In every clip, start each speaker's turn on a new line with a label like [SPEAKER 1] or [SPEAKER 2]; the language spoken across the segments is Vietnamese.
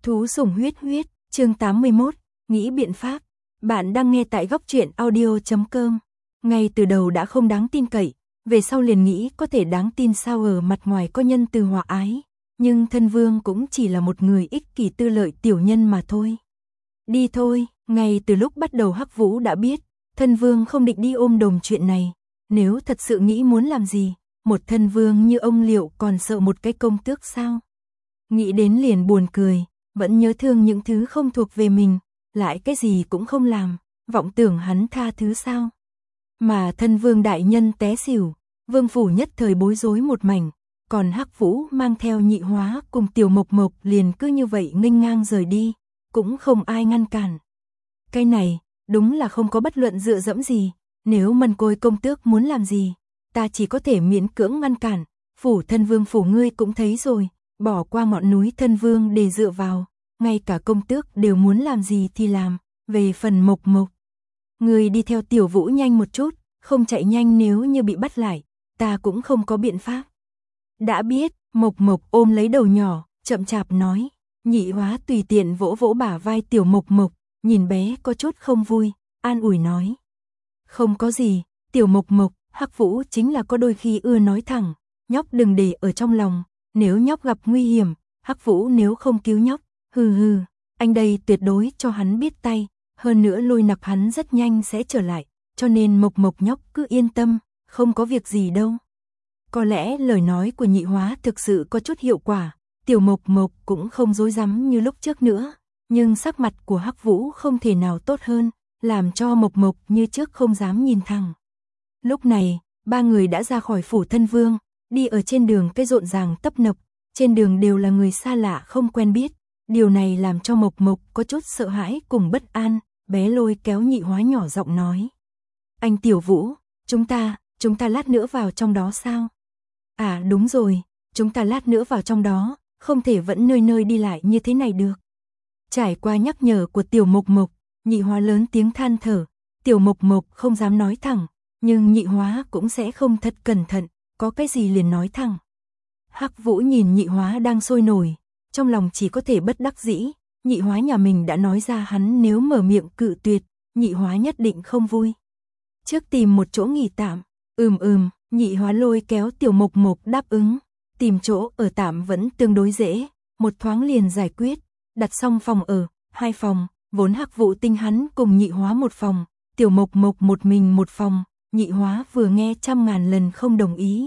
[SPEAKER 1] Thú sủng huyết huyết, chương 81, nghĩ biện pháp. Bạn đang nghe tại góc truyện audio.com. Ngay từ đầu đã không đáng tin cậy, về sau liền nghĩ có thể đáng tin sao, ở mặt ngoài có nhân từ hòa ái, nhưng thân vương cũng chỉ là một người ích kỷ tư lợi tiểu nhân mà thôi. Đi thôi, ngay từ lúc bắt đầu Hắc Vũ đã biết, thân vương không định đi ôm đồm chuyện này, nếu thật sự nghĩ muốn làm gì, một thân vương như ông liệu còn sợ một cái công tước sao? Nghĩ đến liền buồn cười, vẫn nhớ thương những thứ không thuộc về mình, lại cái gì cũng không làm, vọng tưởng hắn tha thứ sao? Mà thân vương đại nhân té xỉu, vương phủ nhất thời bối rối một mảnh, còn Hắc Vũ mang theo Nhị Hóa cùng Tiểu Mộc Mộc liền cứ như vậy nghênh ngang rời đi, cũng không ai ngăn cản. Cái này, đúng là không có bất luận dựa dẫm gì, nếu Mân Côi công tước muốn làm gì, ta chỉ có thể miễn cưỡng ngăn cản, phủ thân vương phủ ngươi cũng thấy rồi, bỏ qua ngọn núi thân vương để dựa vào, ngay cả công tước đều muốn làm gì thì làm, về phần Mộc Mộc. Ngươi đi theo Tiểu Vũ nhanh một chút, không chạy nhanh nếu như bị bắt lại, ta cũng không có biện pháp. Đã biết, Mộc Mộc ôm lấy đầu nhỏ, chậm chạp nói. Nhị Hóa tùy tiện vỗ vỗ bả vai Tiểu Mộc Mộc, nhìn bé có chút không vui, an ủi nói. Không có gì, Tiểu Mộc Mộc, Hắc Vũ chính là có đôi khi ưa nói thẳng, nhóc đừng để ở trong lòng, nếu nhóc gặp nguy hiểm, Hắc Vũ nếu không cứu nhóc, hừ, anh đây tuyệt đối cho hắn biết tay, hơn nữa Lôi Nặc hắn rất nhanh sẽ trở lại, cho nên Mộc Mộc nhóc cứ yên tâm, không có việc gì đâu. Có lẽ lời nói của Nhị Hóa thực sự có chút hiệu quả, Tiểu Mộc Mộc cũng không rối rắm như lúc trước nữa, nhưng sắc mặt của Hắc Vũ không thể nào tốt hơn, làm cho Mộc Mộc như trước không dám nhìn thẳng. Lúc này, ba người đã ra khỏi phủ thân vương, đi ở trên đường cây rộn ràng tấp nập, trên đường đều là người xa lạ không quen biết, điều này làm cho Mộc Mộc có chút sợ hãi cùng bất an, bé Lôi kéo Nhị Hóa nhỏ giọng nói. Anh Tiểu Vũ, chúng ta lát nữa vào trong đó sao? À đúng rồi, chúng ta lát nữa vào trong đó, không thể vẫn nơi nơi đi lại như thế này được. Trải qua nhắc nhở của Tiểu Mộc Mộc, Nhị Hóa lớn tiếng than thở, Tiểu Mộc Mộc không dám nói thẳng, nhưng Nhị Hóa cũng sẽ không thật cẩn thận, có cái gì liền nói thẳng. Hắc Vũ nhìn Nhị Hóa đang sôi nổi, trong lòng chỉ có thể bất đắc dĩ, Nhị Hóa nhà mình đã nói ra hắn nếu mở miệng cự tuyệt, Nhị Hóa nhất định không vui. Trước tìm một chỗ nghỉ tạm, Nhị Hóa lôi kéo Tiểu Mộc Mộc đáp ứng, tìm chỗ ở tạm vẫn tương đối dễ, một thoáng liền giải quyết, đặt xong phòng ở, 2 phòng, vốn Hắc Vũ tinh hắn cùng Nhị Hóa một phòng, Tiểu Mộc Mộc một mình một phòng, Nhị Hóa vừa nghe 100.000 lần không đồng ý,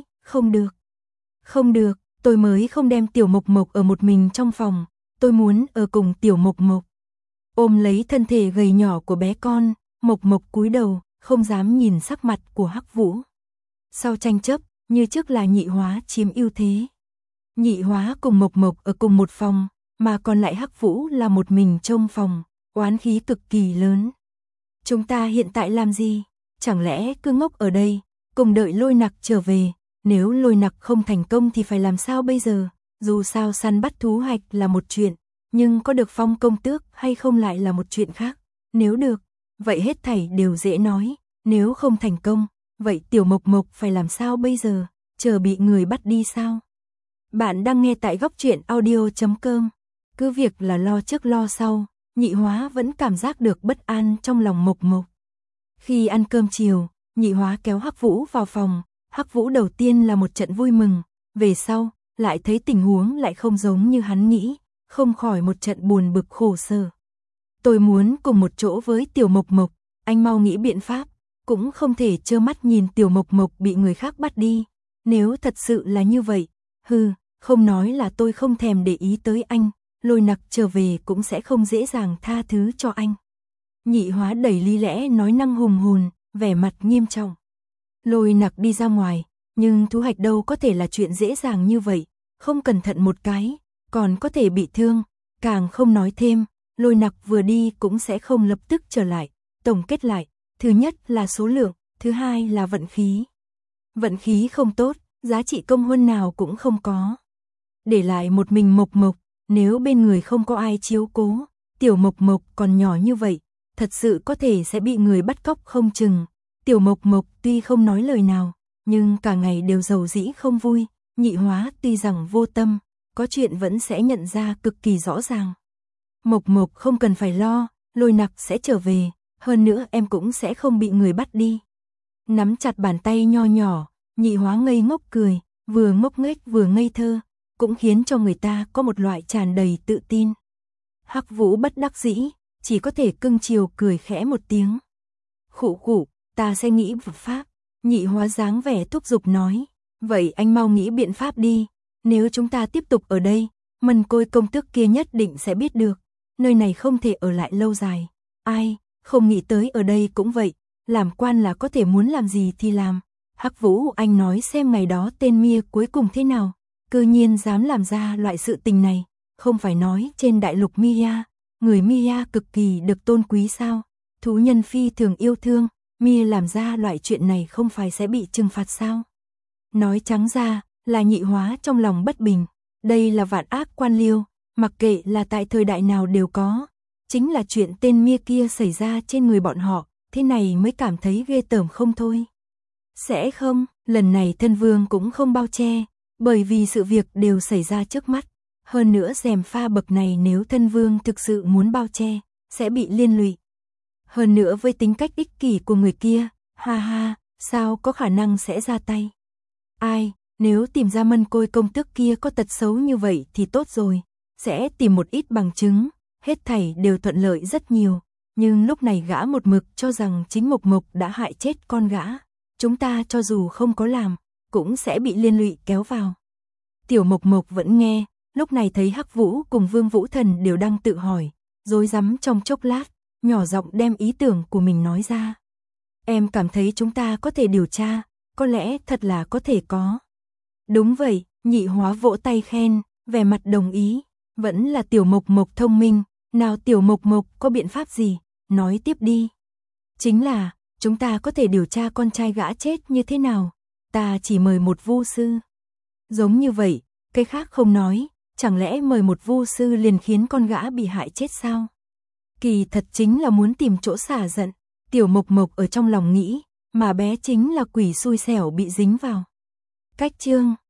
[SPEAKER 1] không được, tôi mới không đem Tiểu Mộc Mộc ở một mình trong phòng, tôi muốn ở cùng Tiểu Mộc Mộc. Ôm lấy thân thể gầy nhỏ của bé con, Mộc Mộc cúi đầu, không dám nhìn sắc mặt của Hắc Vũ. Sau tranh chấp, như trước là Nhị Hóa chiếm ưu thế. Nhị Hóa cùng Mộc Mộc ở cùng một phòng, mà còn lại Hắc Vũ là một mình trong phòng, oán khí cực kỳ lớn. Chúng ta hiện tại làm gì? Chẳng lẽ cứ ngốc ở đây, cùng đợi Lôi Nặc trở về, nếu Lôi Nặc không thành công thì phải làm sao bây giờ? Dù sao săn bắt thú hạch là một chuyện, nhưng có được phong công tước hay không lại là một chuyện khác. Nếu được, vậy hết thảy đều dễ nói, nếu không thành công, vậy Tiểu Mộc Mộc phải làm sao bây giờ? Chờ bị người bắt đi sao? Bạn đang nghe tại góc truyện audio.com. Cứ việc là lo trước lo sau, Nhị Hóa vẫn cảm giác được bất an trong lòng Mộc Mộc. Khi ăn cơm chiều, Nhị Hóa kéo Hắc Vũ vào phòng, Hắc Vũ đầu tiên là một trận vui mừng, về sau, lại thấy tình huống lại không giống như hắn nghĩ, không khỏi một trận buồn bực khổ sở. Tôi muốn cùng một chỗ với Tiểu Mộc Mộc, anh mau nghĩ biện pháp, cũng không thể trơ mắt nhìn Tiểu Mộc Mộc bị người khác bắt đi, nếu thật sự là như vậy, không nói là tôi không thèm để ý tới anh, Lôi Nặc trở về cũng sẽ không dễ dàng tha thứ cho anh. Nhị Hóa đầy lý lẽ nói năng hùng hồn, vẻ mặt nghiêm trọng. Lôi Nặc đi ra ngoài, nhưng thú hạch đâu có thể là chuyện dễ dàng như vậy, không cẩn thận một cái, còn có thể bị thương, càng không nói thêm, Lôi Nặc vừa đi cũng sẽ không lập tức trở lại, tổng kết lại, thứ nhất là số lượng, thứ hai là vận khí. Vận khí không tốt, giá trị công huân nào cũng không có. Để lại một mình Mộc Mộc, nếu bên người không có ai chiếu cố, Tiểu Mộc Mộc còn nhỏ như vậy, thật sự có thể sẽ bị người bắt cóc không chừng. Tiểu Mộc Mộc tuy không nói lời nào, nhưng cả ngày đều rầu rĩ không vui, Nhị Hóa tuy rằng vô tâm, có chuyện vẫn sẽ nhận ra cực kỳ rõ ràng. Mộc Mộc không cần phải lo, Lôi Nặc sẽ trở về, hơn nữa em cũng sẽ không bị người bắt đi. Nắm chặt bàn tay nho nhỏ, Nhị Hóa ngây ngốc cười, vừa ngốc nghếch vừa ngây thơ, cũng khiến cho người ta có một loại tràn đầy tự tin. Hắc Vũ bất đắc dĩ, chỉ có thể cưng chiều cười khẽ một tiếng. Khụ khụ, ta sẽ nghĩ biện pháp. Nhị Hóa dáng vẻ thúc giục nói, vậy anh mau nghĩ biện pháp đi, nếu chúng ta tiếp tục ở đây, Mân Côi công tước kia nhất định sẽ biết được, nơi này không thể ở lại lâu dài. Ai, không nghĩ tới ở đây cũng vậy, làm quan là có thể muốn làm gì thì làm. Hắc Vũ, anh nói xem ngày đó tên Mia cuối cùng thế nào, cư nhiên dám làm ra loại sự tình này, không phải nói trên đại lục Mia, người Mia cực kỳ được tôn quý sao, thú nhân phi thường yêu thương, Mia làm ra loại chuyện này không phải sẽ bị trừng phạt sao. Nói trắng ra, là Nhị Hóa trong lòng bất bình, đây là vạn ác quan liêu, mặc kệ là tại thời đại nào đều có, chính là chuyện tên Mia kia xảy ra trên người bọn họ, thế này mới cảm thấy ghê tởm không thôi. Sẽ không, lần này thân vương cũng không bao che, bởi vì sự việc đều xảy ra trước mắt, hơn nữa rèm pha bậc này nếu thân vương thực sự muốn bao che, sẽ bị liên lụy. Hơn nữa với tính cách ích kỷ của người kia, ha ha, sao có khả năng sẽ ra tay. Ai, nếu tìm ra Mân Côi công tước kia có tật xấu như vậy thì tốt rồi, sẽ tìm một ít bằng chứng, hết thảy đều thuận lợi rất nhiều, nhưng lúc này gã một mực cho rằng chính Mộc Mộc đã hại chết con gã, chúng ta cho dù không có làm, cũng sẽ bị liên lụy kéo vào. Tiểu Mộc Mộc vẫn nghe, lúc này thấy Hắc Vũ cùng Vương Vũ Thần đều đang tự hỏi, rối rắm trong chốc lát, nhỏ giọng đem ý tưởng của mình nói ra. Em cảm thấy chúng ta có thể điều tra, có lẽ thật là có thể có. Đúng vậy, Nhị Hóa vỗ tay khen, vẻ mặt đồng ý, vẫn là Tiểu Mộc Mộc thông minh, nào Tiểu Mộc Mộc có biện pháp gì, nói tiếp đi. Chính là, chúng ta có thể điều tra con trai gã chết như thế nào, ta chỉ mời một vu sư. Giống như vậy, cái khác không nói, chẳng lẽ mời một vu sư liền khiến con gã bị hại chết sao? Kỳ thật chính là muốn tìm chỗ xả giận, Tiểu Mộc Mộc ở trong lòng nghĩ, mà bé chính là quỷ xui xẻo bị dính vào. Cách chương